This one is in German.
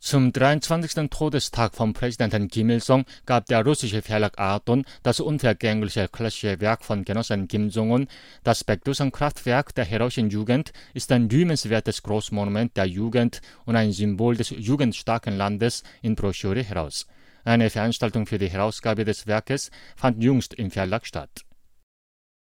Zum 23. Todestag von Präsident Kim Il-sung gab der russische Verlag Ardon das unvergängliche klassische Werk von Genossen Kim Jong-un, das Baekdusan-Kraftwerk der heroischen Jugend, ist ein rühmenswertes Großmonument der Jugend und ein Symbol des jugendstarken Landes in Broschüre heraus. Eine Veranstaltung für die Herausgabe des Werkes fand jüngst im Verlag statt.